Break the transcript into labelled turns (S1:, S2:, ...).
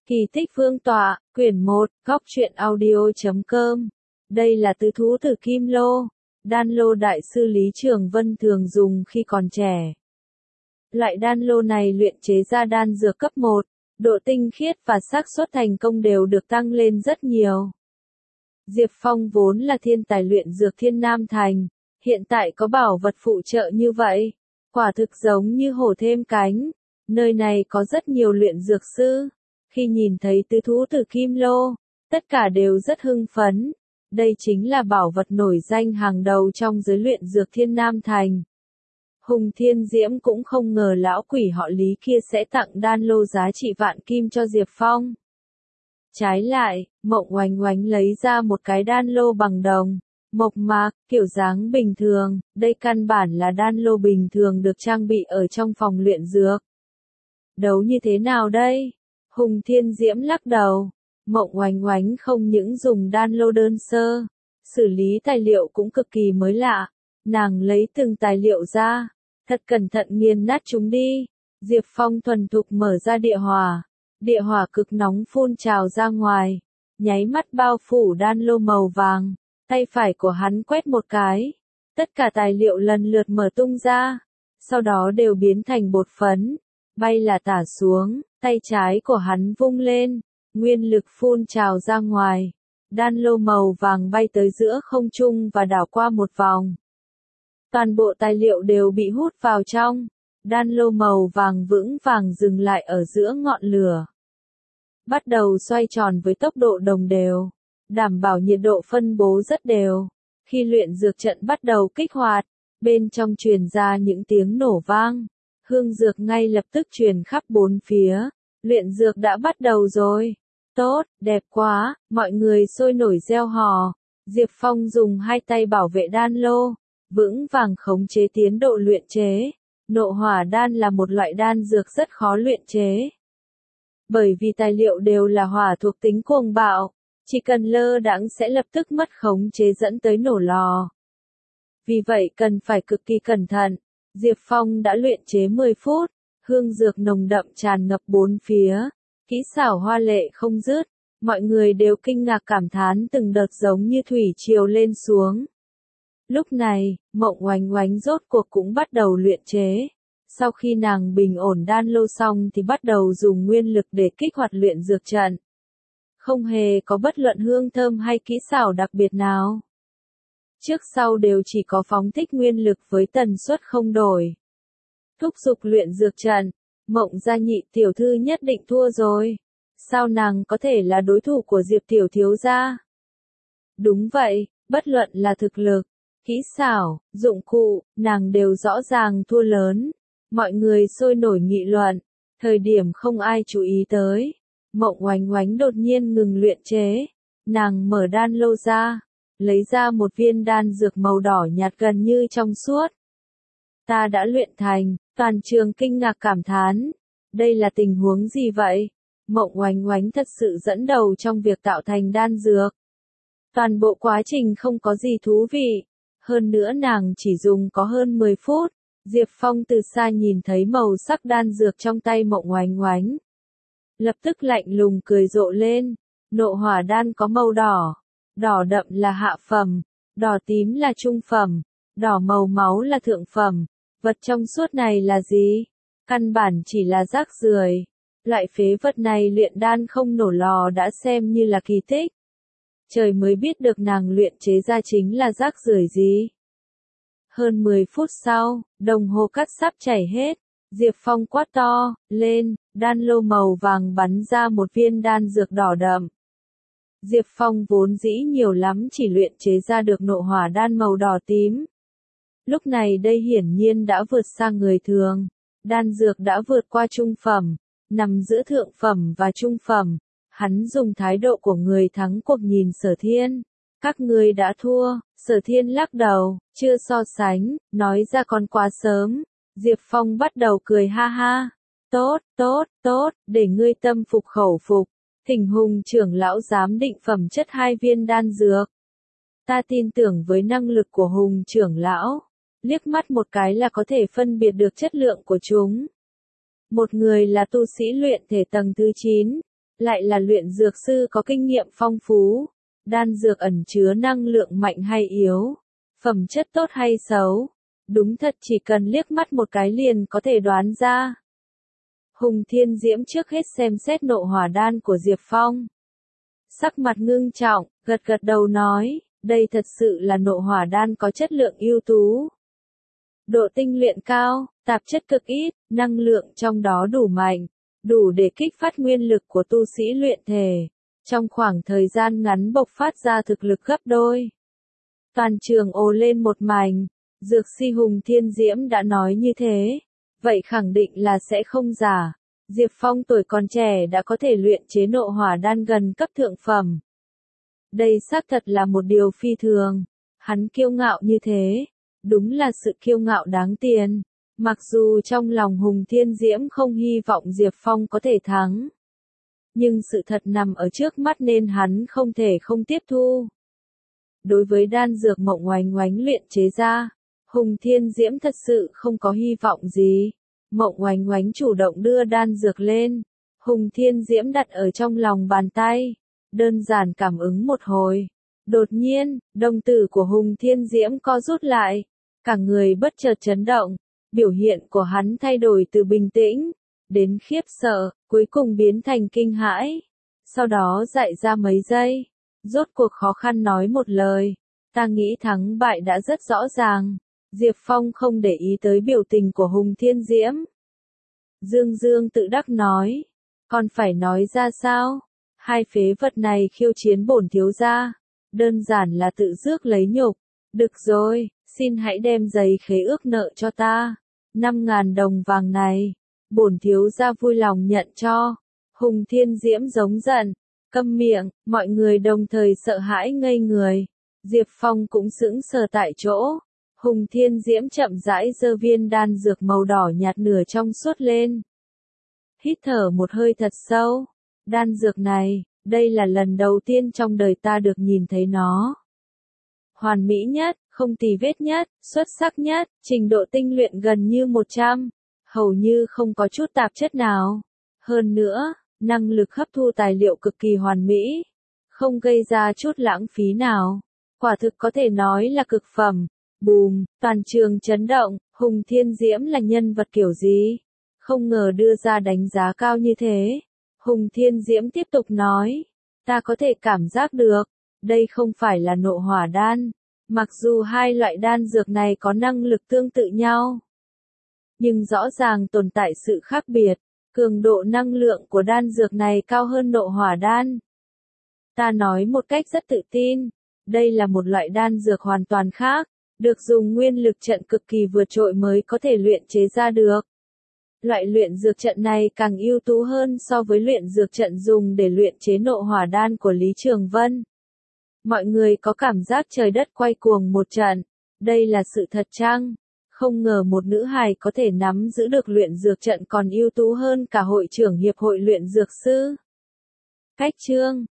S1: Kỳ tích vương tọa, quyển 1, góc truyện audio.com. Đây là tứ thú tử kim lô, đan lô đại sư Lý Trường Vân thường dùng khi còn trẻ. Loại đan lô này luyện chế ra đan dược cấp 1, độ tinh khiết và xác suất thành công đều được tăng lên rất nhiều. Diệp Phong vốn là thiên tài luyện dược Thiên Nam Thành, hiện tại có bảo vật phụ trợ như vậy, quả thực giống như hổ thêm cánh. Nơi này có rất nhiều luyện dược sư. Khi nhìn thấy tứ thú tử kim lô, tất cả đều rất hưng phấn. Đây chính là bảo vật nổi danh hàng đầu trong giới luyện dược Thiên Nam Thành. Hùng Thiên Diễm cũng không ngờ lão quỷ họ Lý kia sẽ tặng đan lô giá trị vạn kim cho Diệp Phong. Trái lại, Mộng Oánh Oánh lấy ra một cái đan lô bằng đồng, mộc mạc, kiểu dáng bình thường, đây căn bản là đan lô bình thường được trang bị ở trong phòng luyện dược. Đấu như thế nào đây? Hùng Thiên Diễm lắc đầu. Mộng Oánh Oánh không những dùng đan lô đơn sơ, xử lý tài liệu cũng cực kỳ mới lạ. Nàng lấy từng tài liệu ra, thật cẩn thận nghiền nát chúng đi. Diệp Phong thuần thục mở ra địa hỏa cực nóng phun trào ra ngoài, nháy mắt bao phủ đan lô màu vàng. Tay phải của hắn quét một cái, tất cả tài liệu lần lượt mở tung ra, sau đó đều biến thành bột phấn, bay là tả xuống. Tay trái của hắn vung lên, nguyên lực phun trào ra ngoài, đan lô màu vàng bay tới giữa không trung và đảo qua một vòng. Toàn bộ tài liệu đều bị hút vào trong, đan lô màu vàng vững vàng dừng lại ở giữa ngọn lửa. Bắt đầu xoay tròn với tốc độ đồng đều, đảm bảo nhiệt độ phân bố rất đều. Khi luyện dược trận bắt đầu kích hoạt, bên trong truyền ra những tiếng nổ vang. Hương dược ngay lập tức truyền khắp bốn phía, luyện dược đã bắt đầu rồi. Tốt, đẹp quá, mọi người sôi nổi reo hò. Diệp Phong dùng hai tay bảo vệ đan lô, vững vàng khống chế tiến độ luyện chế. Nộ hỏa đan là một loại đan dược rất khó luyện chế. Bởi vì tài liệu đều là hỏa thuộc tính cuồng bạo, chỉ cần lơ đãng sẽ lập tức mất khống chế dẫn tới nổ lò. Vì vậy cần phải cực kỳ cẩn thận. Diệp Phong đã luyện chế 10 phút, hương dược nồng đậm tràn ngập bốn phía, kỹ xảo hoa lệ không dứt, mọi người đều kinh ngạc cảm thán từng đợt giống như thủy triều lên xuống. Lúc này, Mộng Oánh Oánh rốt cuộc cũng bắt đầu luyện chế. Sau khi nàng bình ổn đan lô xong thì bắt đầu dùng nguyên lực để kích hoạt luyện dược trận. Không hề có bất luận hương thơm hay kỹ xảo đặc biệt nào. Trước sau đều chỉ có phóng thích nguyên lực với tần suất không đổi. Thúc giục luyện dược trận, Mộng gia nhị tiểu thư nhất định thua rồi. Sao nàng có thể là đối thủ của Diệp tiểu thiếu gia? Đúng vậy, bất luận là thực lực, kỹ xảo, dụng cụ, nàng đều rõ ràng thua lớn. Mọi người sôi nổi nghị luận, thời điểm không ai chú ý tới. Mộng Oánh Oánh đột nhiên ngừng luyện chế, nàng mở đan lô ra, lấy ra một viên đan dược màu đỏ nhạt gần như trong suốt. Ta đã luyện thành, toàn trường kinh ngạc cảm thán. Đây là tình huống gì vậy? Mộng Oánh Oánh thật sự dẫn đầu trong việc tạo thành đan dược. Toàn bộ quá trình không có gì thú vị. Hơn nữa nàng chỉ dùng có hơn 10 phút. Diệp Phong từ xa nhìn thấy màu sắc đan dược trong tay Mộng Oánh Oánh. Lập tức lạnh lùng cười rộ lên. Nộ hỏa đan có màu đỏ. Đỏ đậm là hạ phẩm, đỏ tím là trung phẩm, đỏ màu máu là thượng phẩm. Vật trong suốt này là gì? Căn bản chỉ là rác rưởi. Loại phế vật này luyện đan không nổ lò đã xem như là kỳ tích. Trời mới biết được nàng luyện chế ra chính là rác rưởi gì. Hơn 10 phút sau, đồng hồ cát sắp chảy hết. Diệp Phong quát to lên, đan lô màu vàng bắn ra một viên đan dược đỏ đậm. Diệp Phong vốn dĩ nhiều lắm chỉ luyện chế ra được nộ hỏa đan màu đỏ tím. Lúc này đây hiển nhiên đã vượt sang người thường. Đan dược đã vượt qua trung phẩm, nằm giữa thượng phẩm và trung phẩm. Hắn dùng thái độ của người thắng cuộc nhìn Sở Thiên. Các ngươi đã thua. Sở Thiên lắc đầu, chưa so sánh, nói ra còn quá sớm. Diệp Phong bắt đầu cười ha ha. Tốt, để ngươi tâm phục khẩu phục. Thỉnh Hùng trưởng lão giám định phẩm chất 2 viên đan dược. Ta tin tưởng với năng lực của Hùng trưởng lão, liếc mắt một cái là có thể phân biệt được chất lượng của chúng. Một người là tu sĩ luyện thể tầng thứ 9, lại là luyện dược sư có kinh nghiệm phong phú. Đan dược ẩn chứa năng lượng mạnh hay yếu, phẩm chất tốt hay xấu, đúng thật chỉ cần liếc mắt một cái liền có thể đoán ra. Hùng Thiên Diễm trước hết xem xét nộ hỏa đan của Diệp Phong. Sắc mặt ngưng trọng, gật gật đầu nói, đây thật sự là nộ hỏa đan có chất lượng ưu tú. Độ tinh luyện cao, tạp chất cực ít, năng lượng trong đó đủ mạnh, đủ để kích phát nguyên lực của tu sĩ luyện thể. Trong khoảng thời gian ngắn bộc phát ra thực lực gấp đôi. Toàn trường ồ lên một mảnh, dược si Hùng Thiên Diễm đã nói như thế. Vậy khẳng định là sẽ không giả. Diệp Phong tuổi còn trẻ đã có thể luyện chế nộ hỏa đan gần cấp thượng phẩm. Đây xác thật là một điều phi thường. Hắn kiêu ngạo như thế, đúng là sự kiêu ngạo đáng tiền. Mặc dù trong lòng Hùng Thiên Diễm không hy vọng Diệp Phong có thể thắng. Nhưng sự thật nằm ở trước mắt nên hắn không thể không tiếp thu. Đối với đan dược Mộng Oánh Oánh luyện chế ra, Hùng Thiên Diễm thật sự không có hy vọng gì. Mộng Oánh Oánh chủ động đưa đan dược lên. Hùng Thiên Diễm đặt ở trong lòng bàn tay. Đơn giản cảm ứng một hồi. Đột nhiên, đồng tử của Hùng Thiên Diễm co rút lại. Cả người bất chợt chấn động. Biểu hiện của hắn thay đổi từ bình tĩnh đến khiếp sợ, cuối cùng biến thành kinh hãi. Sau đó dại ra mấy giây. Rốt cuộc khó khăn nói một lời. Ta nghĩ thắng bại đã rất rõ ràng. Diệp Phong không để ý tới biểu tình của Hùng Thiên Diễm. Dương Dương tự đắc nói. Còn phải nói ra sao? Hai phế vật này khiêu chiến bổn thiếu gia. Đơn giản là tự rước lấy nhục. Được rồi, xin hãy đem giấy khế ước nợ cho ta. 5.000 đồng vàng này. Bổn thiếu gia vui lòng nhận cho. Hùng Thiên Diễm giống giận. Câm miệng, mọi người đồng thời sợ hãi ngây người. Diệp Phong cũng sững sờ tại chỗ. Hùng Thiên Diễm chậm rãi giơ viên đan dược màu đỏ nhạt nửa trong suốt lên. Hít thở một hơi thật sâu. Đan dược này, đây là lần đầu tiên trong đời ta được nhìn thấy nó. Hoàn mỹ nhất, không tì vết nhất, xuất sắc nhất, trình độ tinh luyện gần như 100. Hầu như không có chút tạp chất nào. Hơn nữa, năng lực hấp thu tài liệu cực kỳ hoàn mỹ. Không gây ra chút lãng phí nào. Quả thực có thể nói là cực phẩm. Bùm, toàn trường chấn động, Hùng Thiên Diễm là nhân vật kiểu gì? Không ngờ đưa ra đánh giá cao như thế. Hùng Thiên Diễm tiếp tục nói, ta có thể cảm giác được, đây không phải là nộ hỏa đan. Mặc dù hai loại đan dược này có năng lực tương tự nhau, nhưng rõ ràng tồn tại sự khác biệt. Cường độ năng lượng của đan dược này cao hơn nộ hỏa đan. Ta nói một cách rất tự tin, đây là một loại đan dược hoàn toàn khác. Được dùng nguyên lực trận cực kỳ vượt trội mới có thể luyện chế ra được. Loại luyện dược trận này càng ưu tú hơn so với luyện dược trận dùng để luyện chế nộ hỏa đan của Lý Trường Vân. Mọi người có cảm giác trời đất quay cuồng một trận. Đây là sự thật chăng? Không ngờ một nữ hài có thể nắm giữ được luyện dược trận còn ưu tú hơn cả hội trưởng hiệp hội luyện dược sư. Cách chương